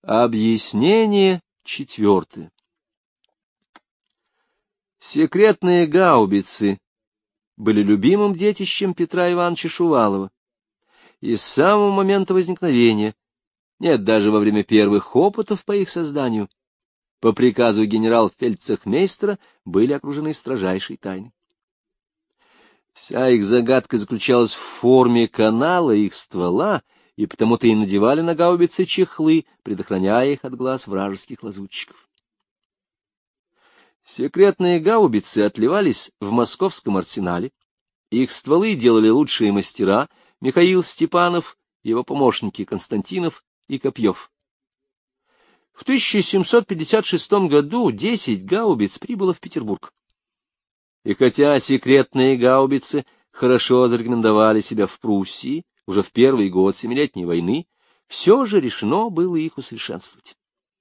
Объяснение четвертое. Секретные гаубицы были любимым детищем Петра Ивановича Шувалова. И с самого момента возникновения, нет, даже во время первых опытов по их созданию, по приказу генерал-фельдцехмейстера были окружены строжайшей тайной. Вся их загадка заключалась в форме канала их ствола, и потому-то и надевали на гаубицы чехлы, предохраняя их от глаз вражеских лазутчиков. Секретные гаубицы отливались в московском арсенале, их стволы делали лучшие мастера Михаил Степанов, его помощники Константинов и Копьев. В 1756 году 10 гаубиц прибыло в Петербург. И хотя секретные гаубицы хорошо зарекомендовали себя в Пруссии уже в первый год Семилетней войны, все же решено было их усовершенствовать.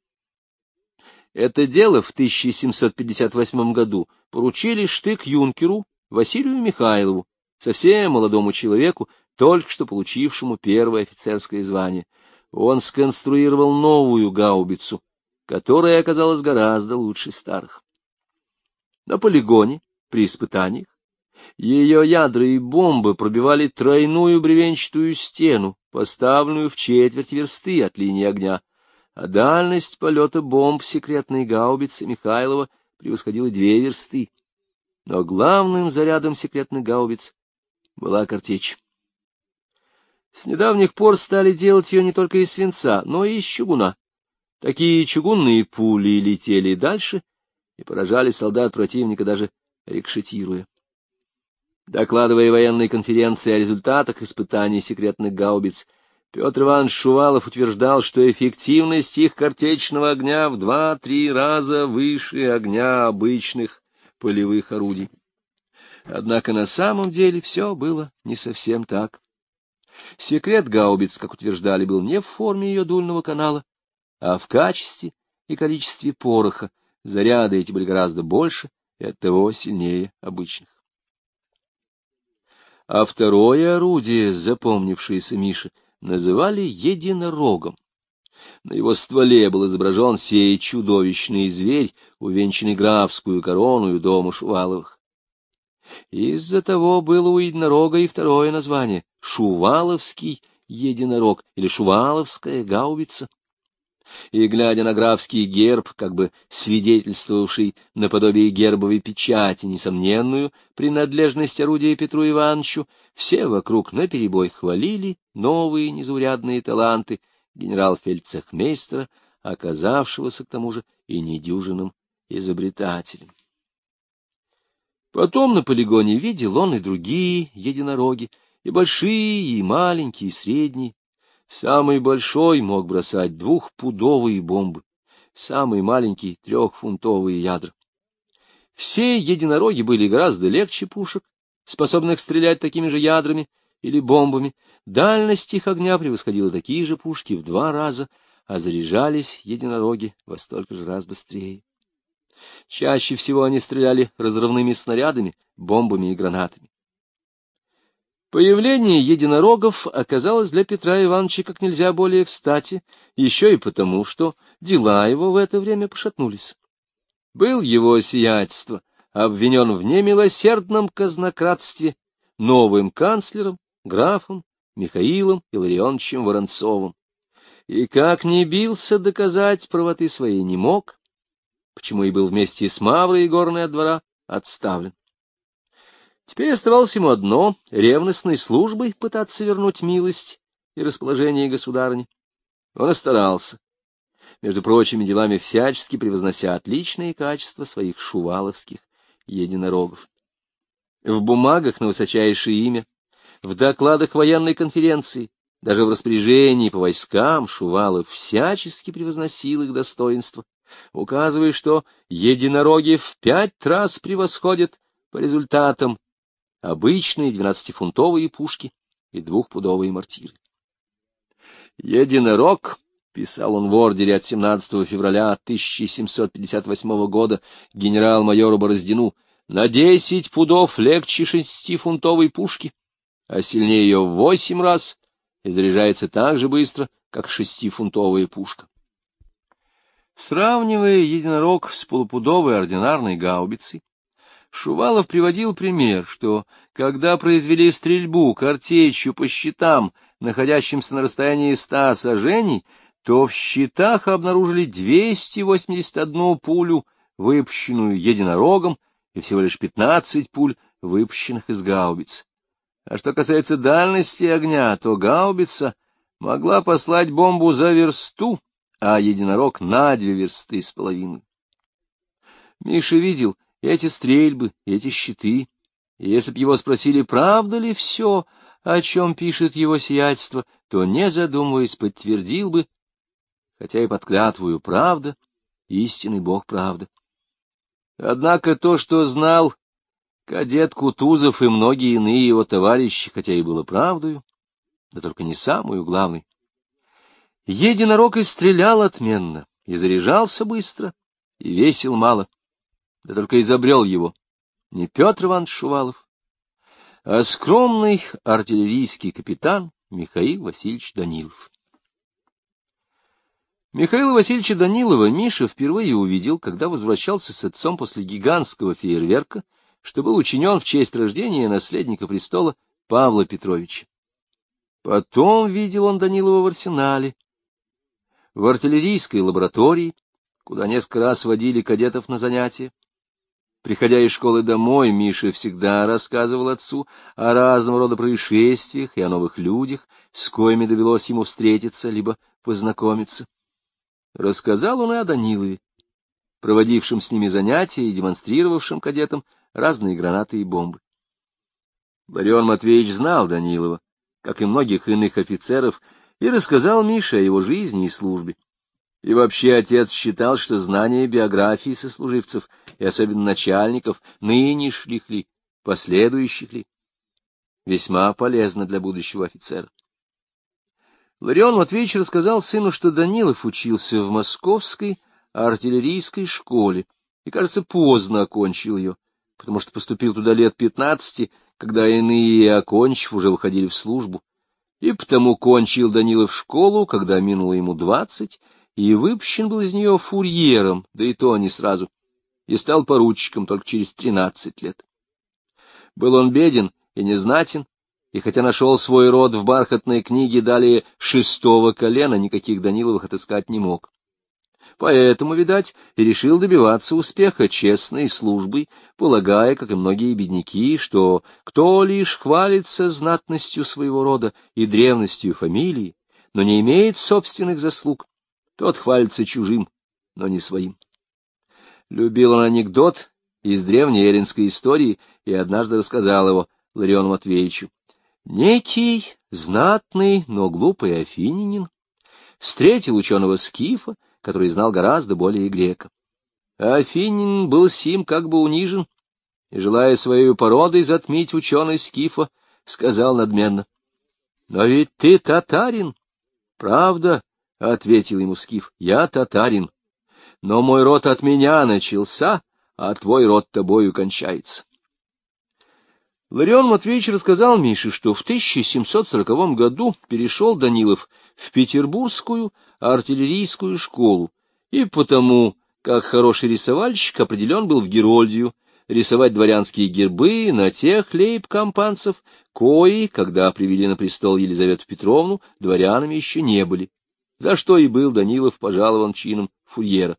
Это дело в 1758 году поручили штык-юнкеру Василию Михайлову, совсем молодому человеку, только что получившему первое офицерское звание. Он сконструировал новую гаубицу, которая оказалась гораздо лучше старых. На полигоне, при испытаниях, ее ядра и бомбы пробивали тройную бревенчатую стену, поставленную в четверть версты от линии огня, а дальность полета бомб секретной гаубицы Михайлова превосходила 2 версты. Но главным зарядом секретных гаубиц была картечь. С недавних пор стали делать ее не только из свинца, но и из чугуна. Такие чугунные пули летели дальше и поражали солдат противника, даже рикошетируя. Докладывая военной конференции о результатах испытаний секретных гаубиц, Петр Иванович Шувалов утверждал, что эффективность их картечного огня в 2-3 раза выше огня обычных полевых орудий. Однако на самом деле все было не совсем так. Секрет гаубиц, как утверждали, был не в форме ее дульного канала, а в качестве и количестве пороха. Заряды эти были гораздо больше и оттого сильнее обычных. А второе орудие, запомнившееся Мише, называли единорогом. На его стволе был изображен сей чудовищный зверь, увенчанный графскую корону дома Шуваловых. Из-за того было у единорога и второе название — Шуваловский единорог или Шуваловская гаубица. И, глядя на графский герб, как бы свидетельствовавший наподобие гербовой печати несомненную принадлежность орудия Петру Ивановичу, все вокруг наперебой хвалили новые незаурядные таланты генерал-фельдцехмейстера, оказавшегося к тому же и недюжинным изобретателем. Потом на полигоне видел он и другие единороги, и большие, и маленькие, и средние. Самый большой мог бросать 2-пудовые бомбы, самый маленький — 3-фунтовые ядра. Все единороги были гораздо легче пушек, способных стрелять такими же ядрами или бомбами. Дальность их огня превосходила такие же пушки в 2 раза, а заряжались единороги во столько же раз быстрее. Чаще всего они стреляли разрывными снарядами, бомбами и гранатами. Появление единорогов оказалось для Петра Ивановича как нельзя более кстати, еще и потому, что дела его в это время пошатнулись. Был его сиятельство обвинен в немилосердном казнократстве новым канцлером, графом Михаилом Илларионовичем Воронцовым. И как ни бился, доказать правоты своей не мог, почему и был вместе с Маврой и Горной от двора отставлен. Теперь оставалось ему одно — ревностной службой пытаться вернуть милость и расположение государыни. Он и старался, между прочими делами всячески превознося отличные качества своих шуваловских единорогов. В бумагах на высочайшее имя, в докладах военной конференции, даже в распоряжении по войскам Шувалов всячески превозносил их достоинства, указывая, что единороги в 5 раз превосходят по результатам обычные 12-фунтовые пушки и 2-пудовые мортиры. «Единорог», — писал он в ордере от 17 февраля 1758 года генерал-майору Бороздину, — на 10 пудов легче 6-фунтовой пушки, а сильнее ее в 8 раз и заряжается так же быстро, как 6-фунтовая пушка. Сравнивая единорог с полупудовой ординарной гаубицей, Шувалов приводил пример, что, когда произвели стрельбу картечью по щитам, находящимся на расстоянии 100 саженей, то в щитах обнаружили 281 пулю, выпущенную единорогом, и всего лишь 15 пуль, выпущенных из гаубиц. А что касается дальности огня, то гаубица могла послать бомбу за версту, а единорог на 2,5 версты. Миша видел эти стрельбы, эти щиты, и если б его спросили, правда ли все, о чем пишет его сиятельство, то, не задумываясь, подтвердил бы, хотя и под клятвою правда, истинный бог правда. Однако то, что знал кадет Кутузов и многие иные его товарищи, хотя и было правдою, да только не самую главной. Единорог и стрелял отменно, и заряжался быстро, и весил мало, да только изобрел его не Петр Иванович Шувалов, а скромный артиллерийский капитан Михаил Васильевич Данилов. Михаила Васильевича Данилова Миша впервые увидел, когда возвращался с отцом после гигантского фейерверка, что был учинен в честь рождения наследника престола Павла Петровича. Потом видел он Данилова в арсенале, в артиллерийской лаборатории, куда несколько раз водили кадетов на занятия. Приходя из школы домой, Миша всегда рассказывал отцу о разного рода происшествиях и о новых людях, с коими довелось ему встретиться либо познакомиться. Рассказал он и о Данилове, проводившем с ними занятия и демонстрировавшем кадетам разные гранаты и бомбы. Ларион Матвеевич знал Данилова, как и многих иных офицеров, и рассказал Мише о его жизни и службе. И вообще отец считал, что знание биографии сослуживцев, и особенно начальников, нынешних ли, последующих ли, весьма полезно для будущего офицера. Ларион Матвеевич рассказал сыну, что Данилов учился в Московской артиллерийской школе и, кажется, поздно окончил ее, потому что поступил туда лет 15, когда иные, окончив, уже выходили в службу, и потому кончил Данилов школу, когда минуло ему 20, и выпущен был из нее фурьером, да и то не сразу, и стал поручиком только через 13 лет. Был он беден и незнатен, и хотя нашел свой род в бархатной книге далее 6-го колена, никаких Даниловых отыскать не мог. Поэтому, видать, и решил добиваться успеха честной службой, полагая, как и многие бедняки, что кто лишь хвалится знатностью своего рода и древностью фамилии, но не имеет собственных заслуг, тот хвалится чужим, но не своим. Любил он анекдот из древней эллинской истории и однажды рассказал его Лариону Матвеевичу. Некий знатный, но глупый афинянин встретил ученого Скифа, который знал гораздо более грека. Афинин был сим как бы унижен, и, желая своей породой затмить ученый Скифа, сказал надменно: — Но ведь ты татарин. — Правда, — ответил ему Скиф, — я татарин, но мой род от меня начался, а твой род тобою кончается. Ларион Матвеевич рассказал Мише, что в 1740 году перешел Данилов в Петербургскую артиллерийскую школу, и потому, как хороший рисовальщик, определен был в Герольдию рисовать дворянские гербы на тех лейб-компанцев, кои, когда привели на престол Елизавету Петровну, дворянами еще не были, за что и был Данилов пожалован чином фурьера.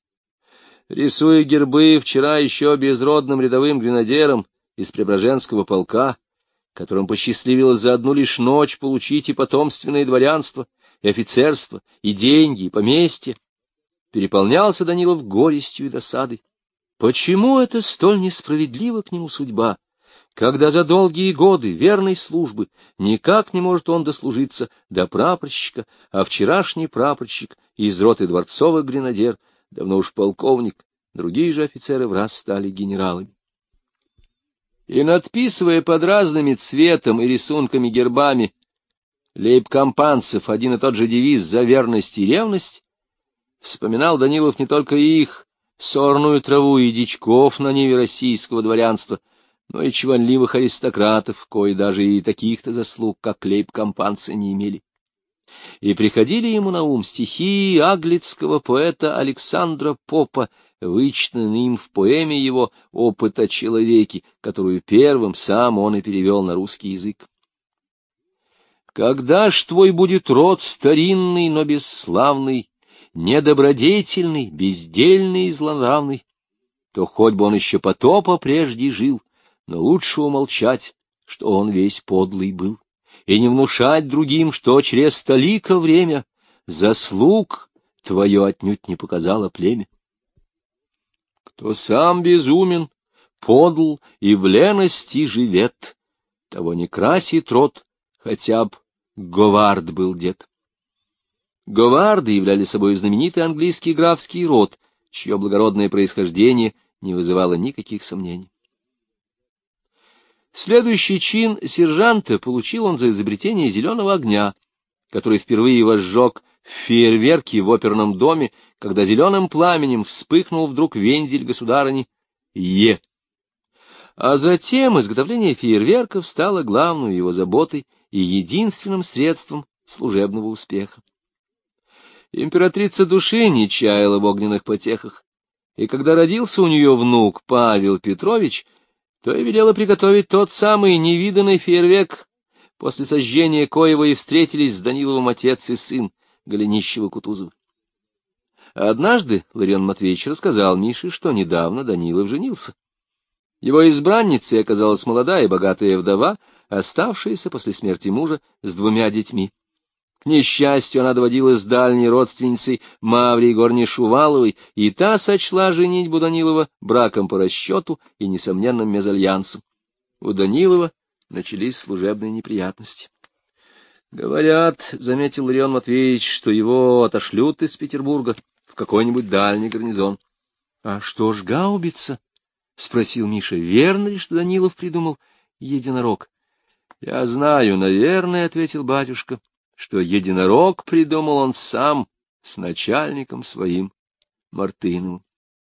Рисуя гербы вчера еще безродным рядовым гренадером из Преображенского полка, которым посчастливилось за одну лишь ночь получить и потомственное дворянство, и офицерство, и деньги, и поместье, переполнялся Данилов горестью и досадой. Почему это столь несправедлива к нему судьба, когда за долгие годы верной службы никак не может он дослужиться до прапорщика, а вчерашний прапорщик из роты дворцовых гренадер, давно уж полковник, другие же офицеры враз стали генералами. И, надписывая под разными цветом и рисунками гербами лейб-компанцев один и тот же девиз «За верность и ревность», вспоминал Данилов не только их, сорную траву и дичков на ниве российского дворянства, но и чванливых аристократов, кои даже и таких-то заслуг, как лейб-компанцы, не имели. И приходили ему на ум стихи аглицкого поэта Александра Попа, вычитанные им в поэме его «Опыт о человеке», которую первым сам он и перевел на русский язык. «Когда ж твой будет род старинный, но бесславный, недобродетельный, бездельный и злонравный, то хоть бы он еще потопа прежде жил, но лучше умолчать, что он весь подлый был, и не внушать другим, что через столико время заслуг твое отнюдь не показало племя. Кто сам безумен, подл и в лености живет, того не красит род, хотя б Говард был дед». Говарды являли собой знаменитый английский графский род, чье благородное происхождение не вызывало никаких сомнений. Следующий чин сержанта получил он за изобретение зеленого огня, который впервые возжег фейерверки в оперном доме, когда зеленым пламенем вспыхнул вдруг вензель государыни Е. А затем изготовление фейерверков стало главной его заботой и единственным средством служебного успеха. Императрица души не чаяла в огненных потехах, и когда родился у нее внук Павел Петрович, то и велела приготовить тот самый невиданный фейерверк, после сожжения коего и встретились с Даниловым отец и сын Голенищева-Кутузова. Однажды Ларион Матвеевич рассказал Мише, что недавно Данилов женился. Его избранницей оказалась молодая и богатая вдова, оставшаяся после смерти мужа с 2 детьми. К несчастью, она доводилась с дальней родственницей Маврии Егоровне Шуваловой, и та сочла женитьбу Данилова браком по расчету и несомненным мезальянсом. У Данилова начались служебные неприятности. «Говорят, — заметил Ларион Матвеевич, — что его отошлют из Петербурга в какой-нибудь дальний гарнизон». — А что ж гаубица? — спросил Миша. — Верно ли, что Данилов придумал единорог? — Я знаю, наверное, — ответил батюшка, — что единорог придумал он сам с начальником своим Мартыновым.